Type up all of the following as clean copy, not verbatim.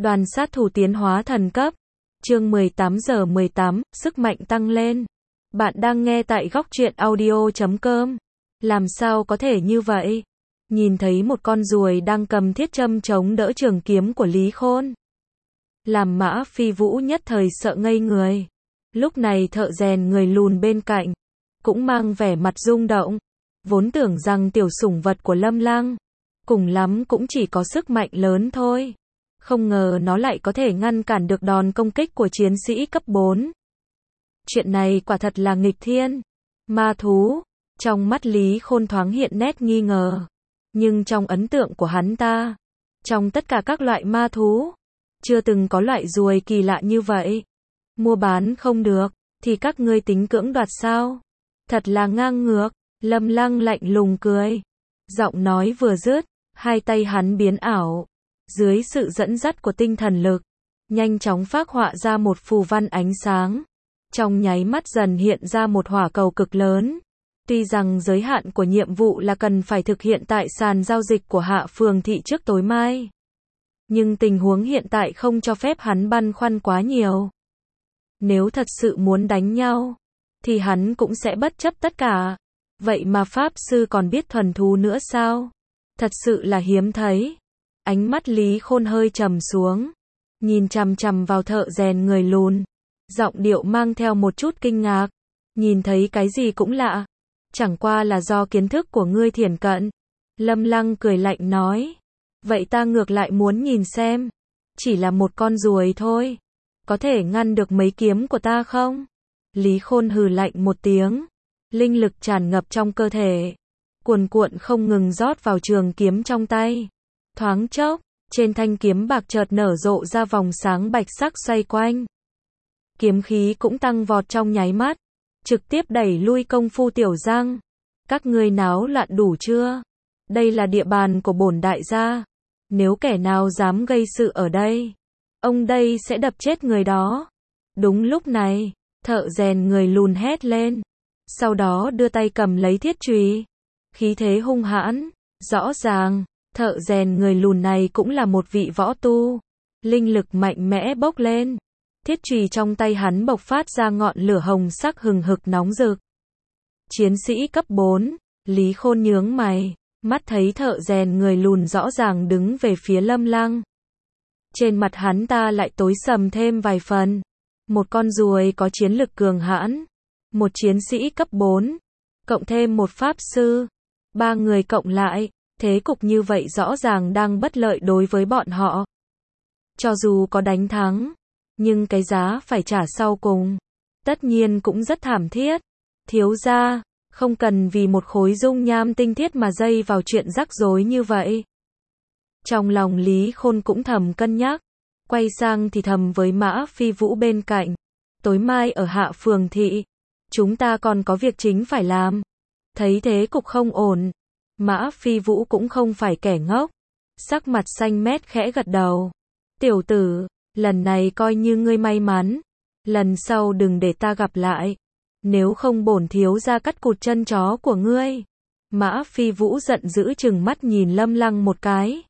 Đoàn sát thủ tiến hóa thần cấp. Chương 18 giờ 18, sức mạnh tăng lên. Bạn đang nghe tại góc truyện audio.com. Làm sao có thể như vậy? Nhìn thấy một con ruồi đang cầm thiết châm chống đỡ trường kiếm của Lý Khôn. Làm Mã Phi Vũ nhất thời sợ ngây người. Lúc này thợ rèn người lùn bên cạnh cũng mang vẻ mặt rung động. Vốn tưởng rằng tiểu sủng vật của Lâm Lăng cùng lắm cũng chỉ có sức mạnh lớn thôi. Không ngờ nó lại có thể ngăn cản được đòn công kích của chiến sĩ cấp 4. Chuyện này quả thật là nghịch thiên. Ma thú. Trong mắt Lý Khôn thoáng hiện nét nghi ngờ. Nhưng trong ấn tượng của hắn ta, trong tất cả các loại ma thú, chưa từng có loại ruồi kỳ lạ như vậy. Mua bán không được, thì các ngươi tính cưỡng đoạt sao? Thật là ngang ngược. Lâm Lăng lạnh lùng cười. Giọng nói vừa dứt, hai tay hắn biến ảo. Dưới sự dẫn dắt của tinh thần lực, nhanh chóng phác họa ra một phù văn ánh sáng. Trong nháy mắt dần hiện ra một hỏa cầu cực lớn. Tuy rằng giới hạn của nhiệm vụ là cần phải thực hiện tại sàn giao dịch của Hạ Phường Thị trước tối mai. Nhưng tình huống hiện tại không cho phép hắn băn khoăn quá nhiều. Nếu thật sự muốn đánh nhau, thì hắn cũng sẽ bất chấp tất cả. Vậy mà Pháp Sư còn biết thuần thú nữa sao? Thật sự là hiếm thấy. Ánh mắt Lý Khôn hơi trầm xuống. Nhìn chằm chằm vào thợ rèn người lùn. Giọng điệu mang theo một chút kinh ngạc. Nhìn thấy cái gì cũng lạ. Chẳng qua là do kiến thức của ngươi thiển cận. Lâm Lăng cười lạnh nói. Vậy ta ngược lại muốn nhìn xem. Chỉ là một con ruồi thôi. Có thể ngăn được mấy kiếm của ta không? Lý Khôn hừ lạnh một tiếng. Linh lực tràn ngập trong cơ thể. Cuồn cuộn không ngừng rót vào trường kiếm trong tay. Thoáng chốc, trên thanh kiếm bạc chợt nở rộ ra vòng sáng bạch sắc xoay quanh. Kiếm khí cũng tăng vọt trong nháy mắt. Trực tiếp đẩy lui Công Phu Tiểu Giang. Các ngươi náo loạn đủ chưa? Đây là địa bàn của bổn đại gia. Nếu kẻ nào dám gây sự ở đây, ông đây sẽ đập chết người đó. Đúng lúc này, thợ rèn người lùn hét lên. Sau đó đưa tay cầm lấy thiết chùy. Khí thế hung hãn, rõ ràng, thợ rèn người lùn này cũng là một vị võ tu. Linh lực mạnh mẽ bốc lên. Thiết chùy trong tay hắn bộc phát ra ngọn lửa hồng sắc hừng hực nóng rực. Chiến sĩ cấp 4, Lý Khôn nhướng mày, mắt thấy thợ rèn người lùn rõ ràng đứng về phía Lâm Lăng. Trên mặt hắn ta lại tối sầm thêm vài phần. Một con ruồi có chiến lực cường hãn, một chiến sĩ cấp 4, cộng thêm một pháp sư, ba người cộng lại, thế cục như vậy rõ ràng đang bất lợi đối với bọn họ. Cho dù có đánh thắng, nhưng cái giá phải trả sau cùng, tất nhiên cũng rất thảm thiết. Thiếu gia, không cần vì một khối dung nham tinh thiết mà dây vào chuyện rắc rối như vậy. Trong lòng Lý Khôn cũng thầm cân nhắc, quay sang thì thầm với Mã Phi Vũ bên cạnh. Tối mai ở Hạ Phường Thị, chúng ta còn có việc chính phải làm. Thấy thế cục không ổn, Mã Phi Vũ cũng không phải kẻ ngốc. Sắc mặt xanh mét khẽ gật đầu. Tiểu tử, lần này coi như ngươi may mắn. Lần sau đừng để ta gặp lại. Nếu không bổn thiếu gia cắt cụt chân chó của ngươi. Mã Phi Vũ giận dữ trừng mắt nhìn Lâm Lăng một cái.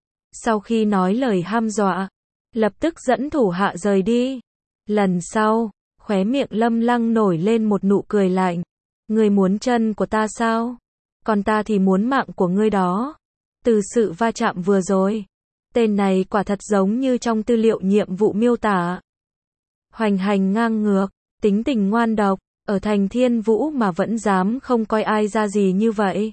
Sau khi nói lời hăm dọa, lập tức dẫn thủ hạ rời đi. Lần sau, khóe miệng Lâm Lăng nổi lên một nụ cười lạnh. Ngươi muốn chân của ta sao? Còn ta thì muốn mạng của ngươi đó. Từ sự va chạm vừa rồi, tên này quả thật giống như trong tư liệu nhiệm vụ miêu tả. Hoành hành ngang ngược, tính tình ngoan độc, ở thành Thiên Vũ mà vẫn dám không coi ai ra gì như vậy.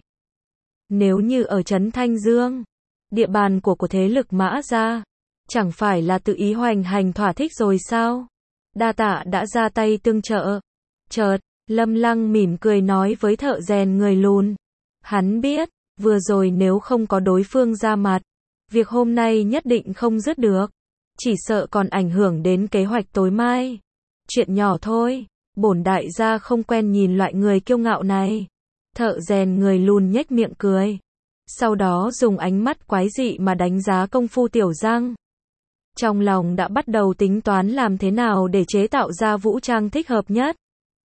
Nếu như ở trấn Thanh Dương, địa bàn của thế lực Mã gia, chẳng phải là tự ý hoành hành thỏa thích rồi sao? Đa tạ đã ra tay tương trợ. Chợt, Lâm Lăng mỉm cười nói với thợ rèn người lùn. Hắn biết, vừa rồi nếu không có đối phương ra mặt, việc hôm nay nhất định không dứt được. Chỉ sợ còn ảnh hưởng đến kế hoạch tối mai. Chuyện nhỏ thôi, bổn đại gia không quen nhìn loại người kiêu ngạo này. Thợ rèn người lùn nhếch miệng cười. Sau đó dùng ánh mắt quái dị mà đánh giá Công Phu Tiểu Giang. Trong lòng đã bắt đầu tính toán làm thế nào để chế tạo ra vũ trang thích hợp nhất.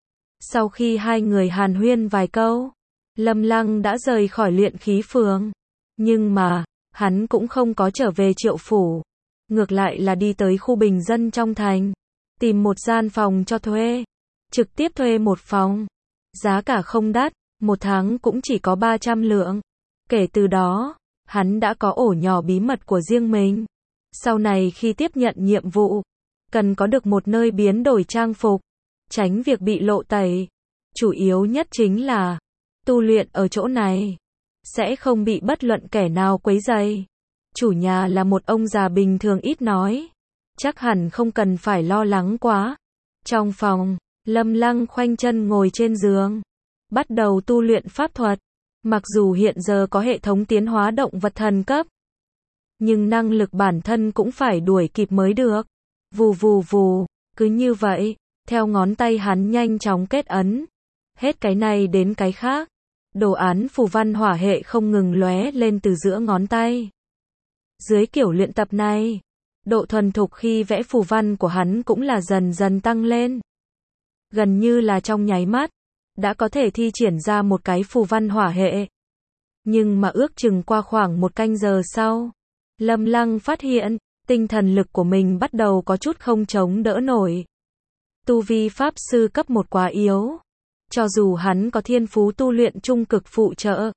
Sau khi hai người hàn huyên vài câu, Lâm Lăng đã rời khỏi luyện khí phường. Nhưng mà, hắn cũng không có trở về Triệu phủ. ngược lại là đi tới khu bình dân trong thành, tìm một gian phòng cho thuê, trực tiếp thuê một phòng. Giá cả không đắt, một tháng cũng chỉ có 300 lượng. Kể từ đó, hắn đã có ổ nhỏ bí mật của riêng mình. Sau này khi tiếp nhận nhiệm vụ, cần có được một nơi biến đổi trang phục, tránh việc bị lộ tẩy. Chủ yếu nhất chính là, tu luyện ở chỗ này, sẽ không bị bất luận kẻ nào quấy rầy. Chủ nhà là một ông già bình thường ít nói, chắc hẳn không cần phải lo lắng quá. Trong phòng, Lâm Lăng khoanh chân ngồi trên giường, bắt đầu tu luyện pháp thuật. Mặc dù hiện giờ có hệ thống tiến hóa động vật thần cấp, nhưng năng lực bản thân cũng phải đuổi kịp mới được. Vù vù vù, cứ như vậy, theo ngón tay hắn nhanh chóng kết ấn, hết cái này đến cái khác. Đồ án phù văn hỏa hệ không ngừng lóe lên từ giữa ngón tay. Dưới kiểu luyện tập này, độ thuần thục khi vẽ phù văn của hắn cũng là dần dần tăng lên. Gần như là trong nháy mắt, đã có thể thi triển ra một cái phù văn hỏa hệ. Nhưng mà ước chừng qua khoảng 1 canh giờ sau, Lâm Lăng phát hiện, tinh thần lực của mình bắt đầu có chút không chống đỡ nổi. Tu vi pháp sư cấp 1 quá yếu. Cho dù hắn có thiên phú tu luyện trung cực phụ trợ,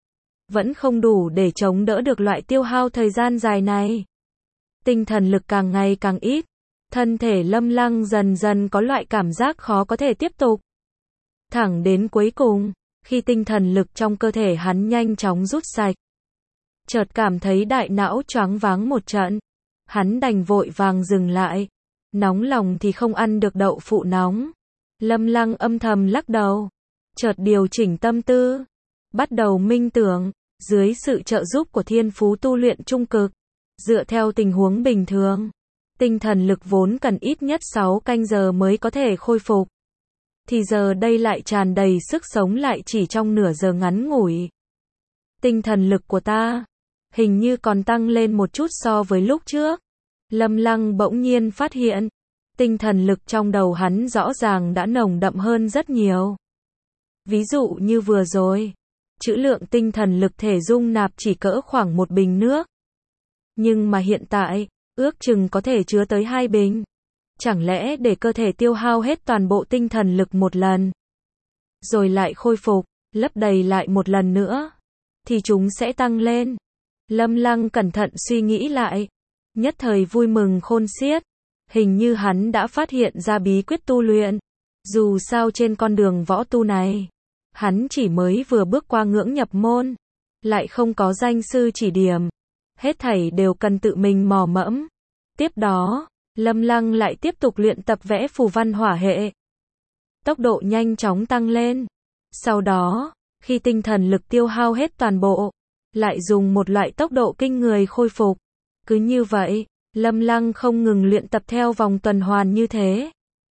vẫn không đủ để chống đỡ được loại tiêu hao thời gian dài này. Tinh thần lực càng ngày càng ít, thân thể Lâm Lăng dần dần có loại cảm giác khó có thể tiếp tục. Thẳng đến cuối cùng, khi tinh thần lực trong cơ thể hắn nhanh chóng rút sạch, chợt cảm thấy đại não choáng váng một trận, hắn đành vội vàng dừng lại. Nóng lòng thì không ăn được đậu phụ nóng. Lâm Lăng âm thầm lắc đầu, chợt điều chỉnh tâm tư, bắt đầu minh tưởng. Dưới sự trợ giúp của thiên phú tu luyện trung cực, dựa theo tình huống bình thường, tinh thần lực vốn cần ít nhất 6 canh giờ mới có thể khôi phục, thì giờ đây lại tràn đầy sức sống lại chỉ trong nửa giờ ngắn ngủi. Tinh thần lực của ta hình như còn tăng lên một chút so với lúc trước. Lâm Lăng bỗng nhiên phát hiện, tinh thần lực trong đầu hắn rõ ràng đã nồng đậm hơn rất nhiều. Ví dụ như vừa rồi, trữ lượng tinh thần lực thể dung nạp chỉ cỡ khoảng 1 bình nước. Nhưng mà hiện tại, ước chừng có thể chứa tới 2 bình. Chẳng lẽ để cơ thể tiêu hao hết toàn bộ tinh thần lực một lần, rồi lại khôi phục, lấp đầy lại một lần nữa, thì chúng sẽ tăng lên. Lâm Lăng cẩn thận suy nghĩ lại, nhất thời vui mừng khôn xiết. Hình như hắn đã phát hiện ra bí quyết tu luyện. Dù sao trên con đường võ tu này, hắn chỉ mới vừa bước qua ngưỡng nhập môn, lại không có danh sư chỉ điểm. Hết thảy đều cần tự mình mò mẫm. Tiếp đó, Lâm Lăng lại tiếp tục luyện tập vẽ phù văn hỏa hệ. Tốc độ nhanh chóng tăng lên. Sau đó, khi tinh thần lực tiêu hao hết toàn bộ, lại dùng một loại tốc độ kinh người khôi phục. Cứ như vậy, Lâm Lăng không ngừng luyện tập theo vòng tuần hoàn như thế.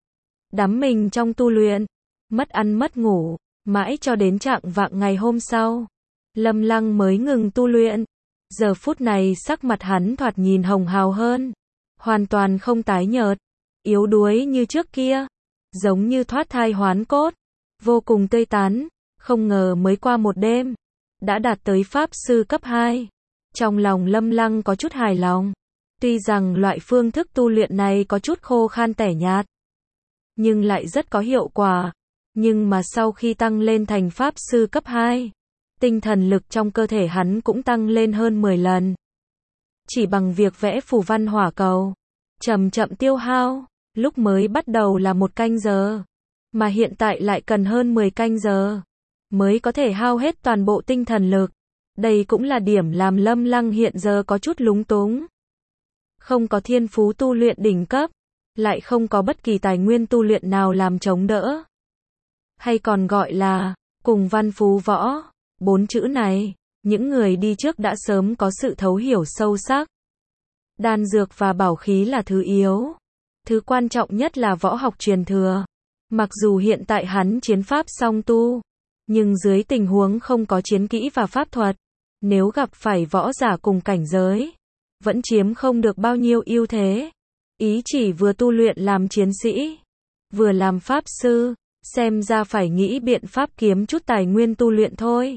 Đắm mình trong tu luyện, mất ăn mất ngủ, mãi cho đến chạng vạng ngày hôm sau, Lâm Lăng mới ngừng tu luyện. Giờ phút này sắc mặt hắn thoạt nhìn hồng hào hơn, hoàn toàn không tái nhợt, yếu đuối như trước kia, giống như thoát thai hoán cốt, vô cùng tươi tắn. Không ngờ mới qua một đêm, đã đạt tới pháp sư cấp 2. Trong lòng Lâm Lăng có chút hài lòng. Tuy rằng loại phương thức tu luyện này có chút khô khan tẻ nhạt, nhưng lại rất có hiệu quả. Nhưng mà sau khi tăng lên thành pháp sư cấp 2, tinh thần lực trong cơ thể hắn cũng tăng lên hơn 10 lần. Chỉ bằng việc vẽ phù văn hỏa cầu, chậm chậm tiêu hao, lúc mới bắt đầu là 1 canh giờ, mà hiện tại lại cần hơn 10 canh giờ, mới có thể hao hết toàn bộ tinh thần lực. Đây cũng là điểm làm Lâm Lăng hiện giờ có chút lúng túng. Không có thiên phú tu luyện đỉnh cấp, lại không có bất kỳ tài nguyên tu luyện nào làm chống đỡ. Hay còn gọi là, cùng văn phú võ, 4 chữ này, những người đi trước đã sớm có sự thấu hiểu sâu sắc. Đan dược và bảo khí là thứ yếu. Thứ quan trọng nhất là võ học truyền thừa. Mặc dù hiện tại hắn chiến pháp song tu, nhưng dưới tình huống không có chiến kỹ và pháp thuật, nếu gặp phải võ giả cùng cảnh giới, vẫn chiếm không được bao nhiêu ưu thế. Ý chỉ vừa tu luyện làm chiến sĩ, vừa làm pháp sư, xem ra phải nghĩ biện pháp kiếm chút tài nguyên tu luyện thôi.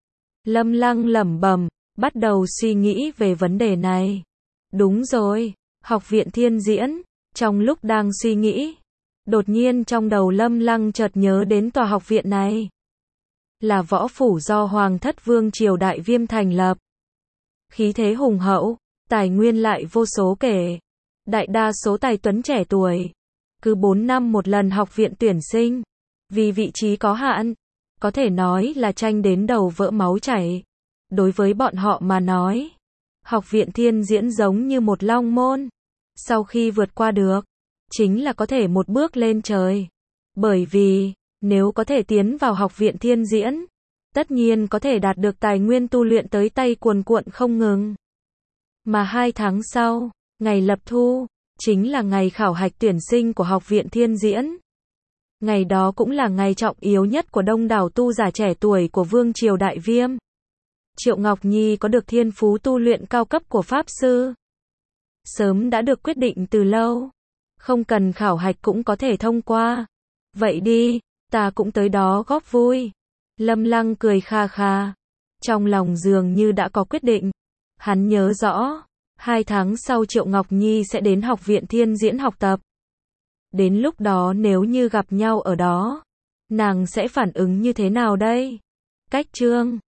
Lâm Lăng lẩm bẩm, bắt đầu suy nghĩ về vấn đề này. Đúng rồi, Học viện Thiên Diễn. Trong lúc đang suy nghĩ, đột nhiên trong đầu Lâm Lăng chợt nhớ đến tòa học viện này. Là võ phủ do Hoàng thất Vương triều Đại Viêm thành lập. Khí thế hùng hậu, tài nguyên lại vô số kể. Đại đa số tài tuấn trẻ tuổi. Cứ 4 năm một lần học viện tuyển sinh. Vì vị trí có hạn, có thể nói là tranh đến đầu vỡ máu chảy. Đối với bọn họ mà nói, học viện Thiên Diễn giống như một long môn. Sau khi vượt qua được, chính là có thể một bước lên trời. Bởi vì, nếu có thể tiến vào học viện Thiên Diễn, tất nhiên có thể đạt được tài nguyên tu luyện tới tay cuồn cuộn không ngừng. Mà 2 tháng sau, ngày lập thu, chính là ngày khảo hạch tuyển sinh của học viện Thiên Diễn. Ngày đó cũng là ngày trọng yếu nhất của đông đảo tu giả trẻ tuổi của Vương triều Đại Viêm. Triệu Ngọc Nhi có được thiên phú tu luyện cao cấp của Pháp Sư. Sớm đã được quyết định từ lâu. Không cần khảo hạch cũng có thể thông qua. Vậy đi, ta cũng tới đó góp vui. Lâm Lăng cười kha kha. Trong lòng dường như đã có quyết định. Hắn nhớ rõ, 2 tháng sau Triệu Ngọc Nhi sẽ đến học viện Thiên Diễn học tập. Đến lúc đó nếu như gặp nhau ở đó, nàng sẽ phản ứng như thế nào đây? Cách chương